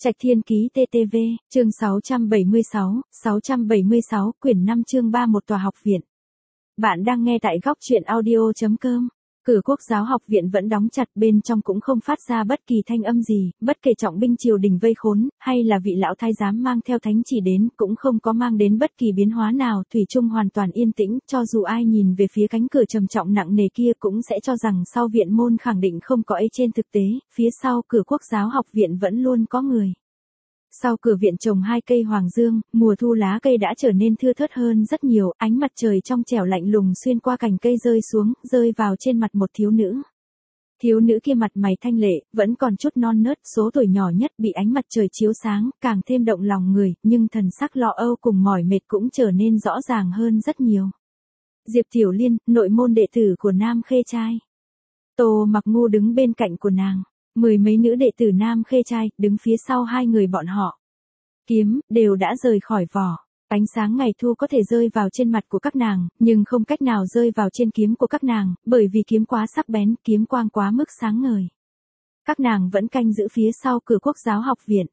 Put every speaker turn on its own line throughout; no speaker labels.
Trạch Thiên Ký TTV, chương 676, quyển 5 chương 3 một tòa học viện. Bạn đang nghe tại góc truyện audio.com. Cửa Quốc giáo học viện vẫn đóng chặt, bên trong cũng không phát ra bất kỳ thanh âm gì, bất kể trọng binh triều đình vây khốn, hay là vị lão thái giám mang theo thánh chỉ đến, cũng không có mang đến bất kỳ biến hóa nào, thủy chung hoàn toàn yên tĩnh, cho dù ai nhìn về phía cánh cửa trầm trọng nặng nề kia cũng sẽ cho rằng sau viện môn khẳng định không có ấy, trên thực tế, phía sau cửa Quốc giáo học viện vẫn luôn có người. Sau cửa viện trồng 2 cây hoàng dương, mùa thu lá cây đã trở nên thưa thớt hơn rất nhiều, ánh mặt trời trong trẻo lạnh lùng xuyên qua cành cây rơi xuống, rơi vào trên mặt một thiếu nữ. Thiếu nữ kia mặt mày thanh lệ, vẫn còn chút non nớt, số tuổi nhỏ nhất, bị ánh mặt trời chiếu sáng, càng thêm động lòng người, nhưng thần sắc lo âu cùng mỏi mệt cũng trở nên rõ ràng hơn rất nhiều. Diệp Tiểu Liên, nội môn đệ tử của Nam Khê Trai. Tô Mặc Ngu đứng bên cạnh của nàng. 10 mấy nữ đệ tử Nam Khê Trai, đứng phía sau hai người bọn họ. Kiếm, đều đã rời khỏi vỏ. Ánh sáng ngày thu có thể rơi vào trên mặt của các nàng, nhưng không cách nào rơi vào trên kiếm của các nàng, bởi vì kiếm quá sắc bén, kiếm quang quá mức sáng ngời. Các nàng vẫn canh giữ phía sau cửa Quốc giáo học viện.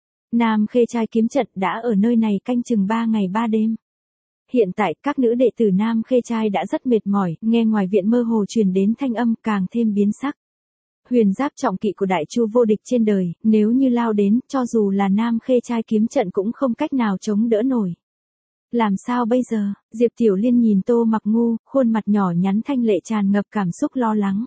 Nam Khê Trai kiếm trận đã ở nơi này canh chừng 3 ngày 3 đêm. Hiện tại, các nữ đệ tử Nam Khê Trai đã rất mệt mỏi, nghe ngoài viện mơ hồ truyền đến thanh âm càng thêm biến sắc. Huyền giáp trọng kỵ của đại chu vô địch trên đời, nếu như lao đến, cho dù là Nam Khê Trai kiếm trận cũng không cách nào chống đỡ nổi. Làm sao bây giờ? Diệp Tiểu Liên nhìn Tô Mặc Ngu, khuôn mặt nhỏ nhắn thanh lệ tràn ngập cảm xúc lo lắng.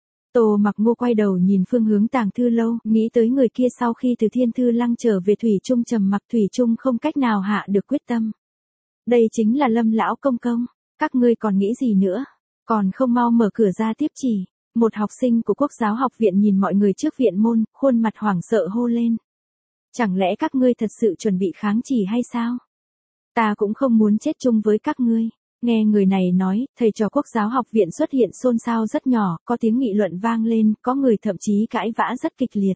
Tô Mặc Ngu quay đầu nhìn phương hướng Tàng Thư Lâu, nghĩ tới người kia sau khi từ Thiên Thư Lăng trở về thủy chung trầm mặc, thủy chung không cách nào hạ được quyết tâm. Đây chính là Lâm lão công công, các ngươi còn nghĩ gì nữa? Còn không mau mở cửa ra tiếp chỉ. Một học sinh của Quốc giáo học viện nhìn mọi người trước viện môn, khuôn mặt hoảng sợ hô lên. Chẳng lẽ các ngươi thật sự chuẩn bị kháng chỉ hay sao? Ta cũng không muốn chết chung với các ngươi. Nghe người này nói, thầy trò Quốc giáo học viện xuất hiện xôn xao rất nhỏ, có tiếng nghị luận vang lên, có người thậm chí cãi vã rất kịch liệt.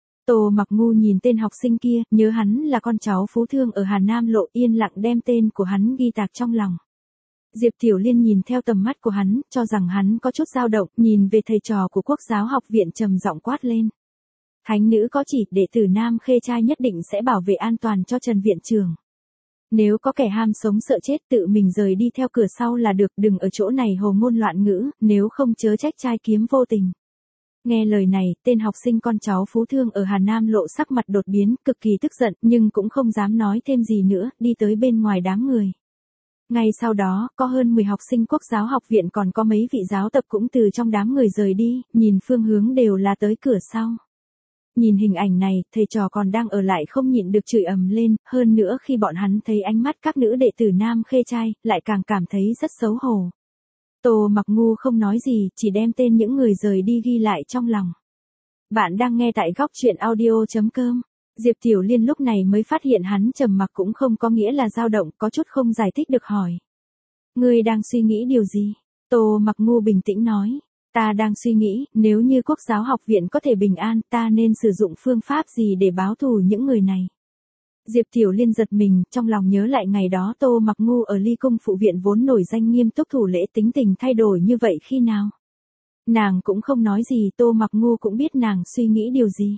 Tô Mặc Ngu nhìn tên học sinh kia, nhớ hắn là con cháu phú thương ở Hà Nam Lộ, yên lặng đem tên của hắn ghi tạc trong lòng. Diệp Tiểu Liên nhìn theo tầm mắt của hắn, cho rằng hắn có chút dao động, nhìn về thầy trò của Quốc giáo học viện trầm giọng quát lên. Thánh nữ có chỉ, đệ tử Nam Khê Trai nhất định sẽ bảo vệ an toàn cho Trần viện trưởng. Nếu có kẻ ham sống sợ chết tự mình rời đi theo cửa sau là được, đừng ở chỗ này hồ ngôn loạn ngữ, nếu không chớ trách trai kiếm vô tình. Nghe lời này, tên học sinh con cháu phú thương ở Hà Nam Lộ sắc mặt đột biến, cực kỳ tức giận, nhưng cũng không dám nói thêm gì nữa, đi tới bên ngoài đám người. Ngay sau đó, có hơn 10 học sinh Quốc giáo học viện còn có mấy vị giáo tập cũng từ trong đám người rời đi, nhìn phương hướng đều là tới cửa sau. Nhìn hình ảnh này, thầy trò còn đang ở lại không nhịn được chửi ầm lên, hơn nữa khi bọn hắn thấy ánh mắt các nữ đệ tử Nam Khê Trai, lại càng cảm thấy rất xấu hổ. Tô Mặc Ngu không nói gì, chỉ đem tên những người rời đi ghi lại trong lòng. Bạn đang nghe tại góc truyện audio.com. Diệp Tiểu Liên lúc này mới phát hiện hắn trầm mặc cũng không có nghĩa là dao động, có chút không giải thích được hỏi. Ngươi đang suy nghĩ điều gì? Tô Mặc Ngu bình tĩnh nói. Ta đang suy nghĩ, nếu như Quốc giáo học viện có thể bình an, ta nên sử dụng phương pháp gì để báo thù những người này? Diệp Tiểu Liên giật mình, trong lòng nhớ lại ngày đó Tô Mặc Ngu ở Ly Cung phụ viện vốn nổi danh nghiêm túc thủ lễ, tính tình thay đổi như vậy khi nào? Nàng cũng không nói gì, Tô Mặc Ngu cũng biết nàng suy nghĩ điều gì.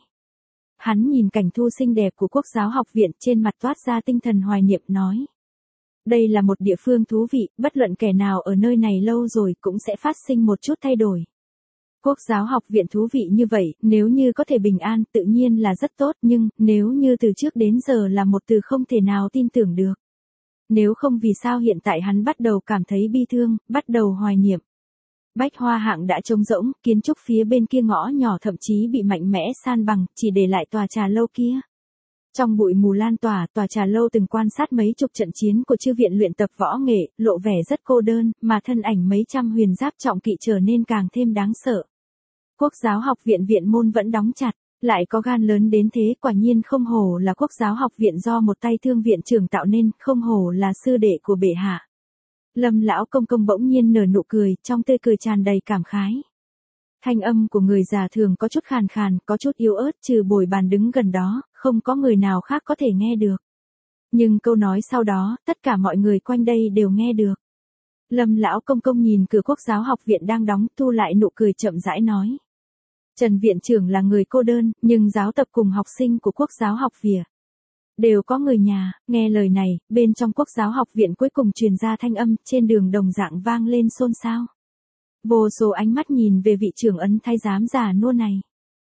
Hắn nhìn cảnh thu xinh đẹp của Quốc giáo học viện, trên mặt toát ra tinh thần hoài niệm nói. Đây là một địa phương thú vị, bất luận kẻ nào ở nơi này lâu rồi cũng sẽ phát sinh một chút thay đổi. Quốc giáo học viện thú vị như vậy, nếu như có thể bình an tự nhiên là rất tốt, nhưng nếu như từ trước đến giờ là một từ không thể nào tin tưởng được. Nếu không vì sao hiện tại hắn bắt đầu cảm thấy bi thương, bắt đầu hoài niệm. Bách Hoa Hạng đã trống rỗng, kiến trúc phía bên kia ngõ nhỏ thậm chí bị mạnh mẽ san bằng, chỉ để lại tòa trà lâu kia. Trong bụi mù lan tỏa, tòa trà lâu từng quan sát mấy chục trận chiến của chư viện luyện tập võ nghệ, lộ vẻ rất cô đơn, mà thân ảnh mấy trăm huyền giáp trọng kỵ trở nên càng thêm đáng sợ. Quốc giáo học viện viện môn vẫn đóng chặt, lại có gan lớn đến thế, quả nhiên không hổ là Quốc giáo học viện do một tay Thương viện trưởng tạo nên, không hổ là sư đệ của bệ hạ. Lâm lão công công bỗng nhiên nở nụ cười, trong tươi cười tràn đầy cảm khái. Thanh âm của người già thường có chút khàn khàn, có chút yếu ớt, trừ bồi bàn đứng gần đó, không có người nào khác có thể nghe được. Nhưng câu nói sau đó, tất cả mọi người quanh đây đều nghe được. Lâm lão công công nhìn cửa Quốc giáo học viện đang đóng, thu lại nụ cười chậm rãi nói. Trần viện trưởng là người cô đơn, nhưng giáo tập cùng học sinh của Quốc giáo học viện đều có người nhà. Nghe lời này, bên trong Quốc giáo học viện cuối cùng truyền ra thanh âm, trên đường đồng dạng vang lên xôn xao. Vô số ánh mắt nhìn về vị trưởng ấn thái giám già nua này.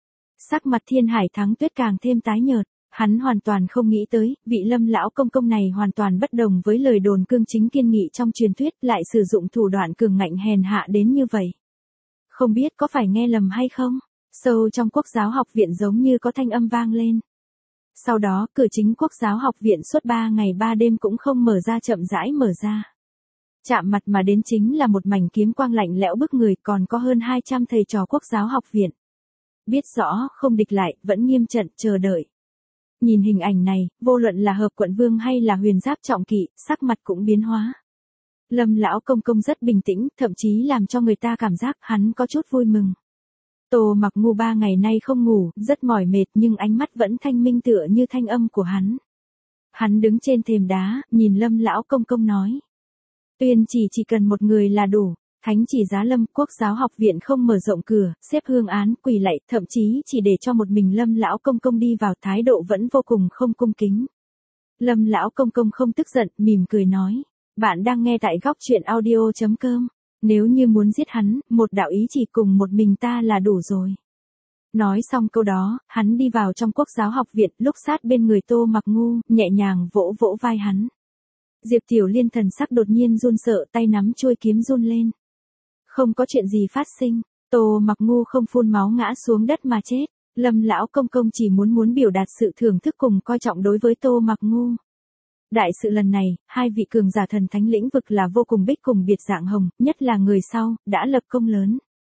Sắc mặt Thiên Hải Thắng Tuyết càng thêm tái nhợt, hắn hoàn toàn không nghĩ tới, vị Lâm lão công công này hoàn toàn bất đồng với lời đồn cương chính kiên nghị trong truyền thuyết, lại sử dụng thủ đoạn cường ngạnh hèn hạ đến như vậy. Không biết có phải nghe lầm hay không? Sâu trong Quốc giáo học viện giống như có thanh âm vang lên. Sau đó, cửa chính Quốc giáo học viện suốt 3 ngày 3 đêm cũng không mở ra, chậm rãi mở ra. Chạm mặt mà đến chính là một mảnh kiếm quang lạnh lẽo bức người, còn có hơn 200 thầy trò Quốc giáo học viện. Biết rõ, không địch lại, vẫn nghiêm trận, chờ đợi. Nhìn hình ảnh này, vô luận là Hợp Quận Vương hay là Huyền Giáp trọng kỵ, sắc mặt cũng biến hóa. Lâm lão công công rất bình tĩnh, thậm chí làm cho người ta cảm giác hắn có chút vui mừng. Tô Mặc Ngu 3 ngày nay không ngủ, rất mỏi mệt nhưng ánh mắt vẫn thanh minh tựa như thanh âm của hắn. Hắn đứng trên thềm đá, nhìn Lâm lão công công nói. Tuyên chỉ cần một người là đủ. Thánh chỉ giá Lâm, Quốc giáo học viện không mở rộng cửa, xếp hương án, quỳ lạy, thậm chí chỉ để cho một mình Lâm lão công công đi vào, thái độ vẫn vô cùng không cung kính. Lâm lão công công không tức giận, mỉm cười nói. Bạn đang nghe tại góc truyện audio.com. Nếu như muốn giết hắn, một đạo ý chỉ cùng một mình ta là đủ rồi. Nói xong câu đó, hắn đi vào trong Quốc giáo học viện, lúc sát bên người Tô Mặc Ngu, nhẹ nhàng vỗ vỗ vai hắn. Diệp Tiểu Liên thần sắc đột nhiên run sợ, tay nắm chuôi kiếm run lên. Không có chuyện gì phát sinh, Tô Mặc Ngu không phun máu ngã xuống đất mà chết. Lâm lão công công chỉ muốn biểu đạt sự thưởng thức cùng coi trọng đối với Tô Mặc Ngu. Đại sự lần này, hai vị cường giả thần thánh lĩnh vực là vô cùng bích cùng Biệt Dạng Hồng, nhất là người sau, đã lập công lớn.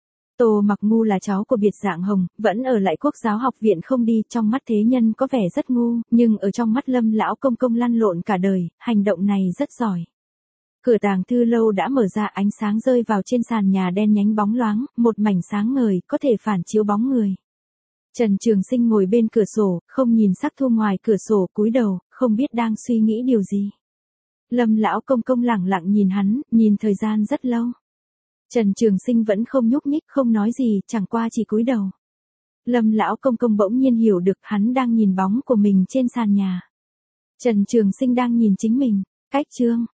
Tô Mặc Ngu là cháu của Biệt Dạng Hồng, vẫn ở lại Quốc giáo học viện không đi, trong mắt thế nhân có vẻ rất ngu, nhưng ở trong mắt Lâm lão công công lăn lộn cả đời, hành động này rất giỏi. Cửa tàng thư lâu đã mở ra, ánh sáng rơi vào trên sàn nhà đen nhánh bóng loáng, một mảnh sáng ngời, có thể phản chiếu bóng người. Trần Trường Sinh ngồi bên cửa sổ, không nhìn sắc thu ngoài cửa sổ, cúi đầu, không biết đang suy nghĩ điều gì. Lâm lão công công lẳng lặng nhìn hắn, nhìn thời gian rất lâu. Trần Trường Sinh vẫn không nhúc nhích, không nói gì, chẳng qua chỉ cúi đầu. Lâm lão công công bỗng nhiên hiểu được hắn đang nhìn bóng của mình trên sàn nhà. Trần Trường Sinh đang nhìn chính mình. Cách chương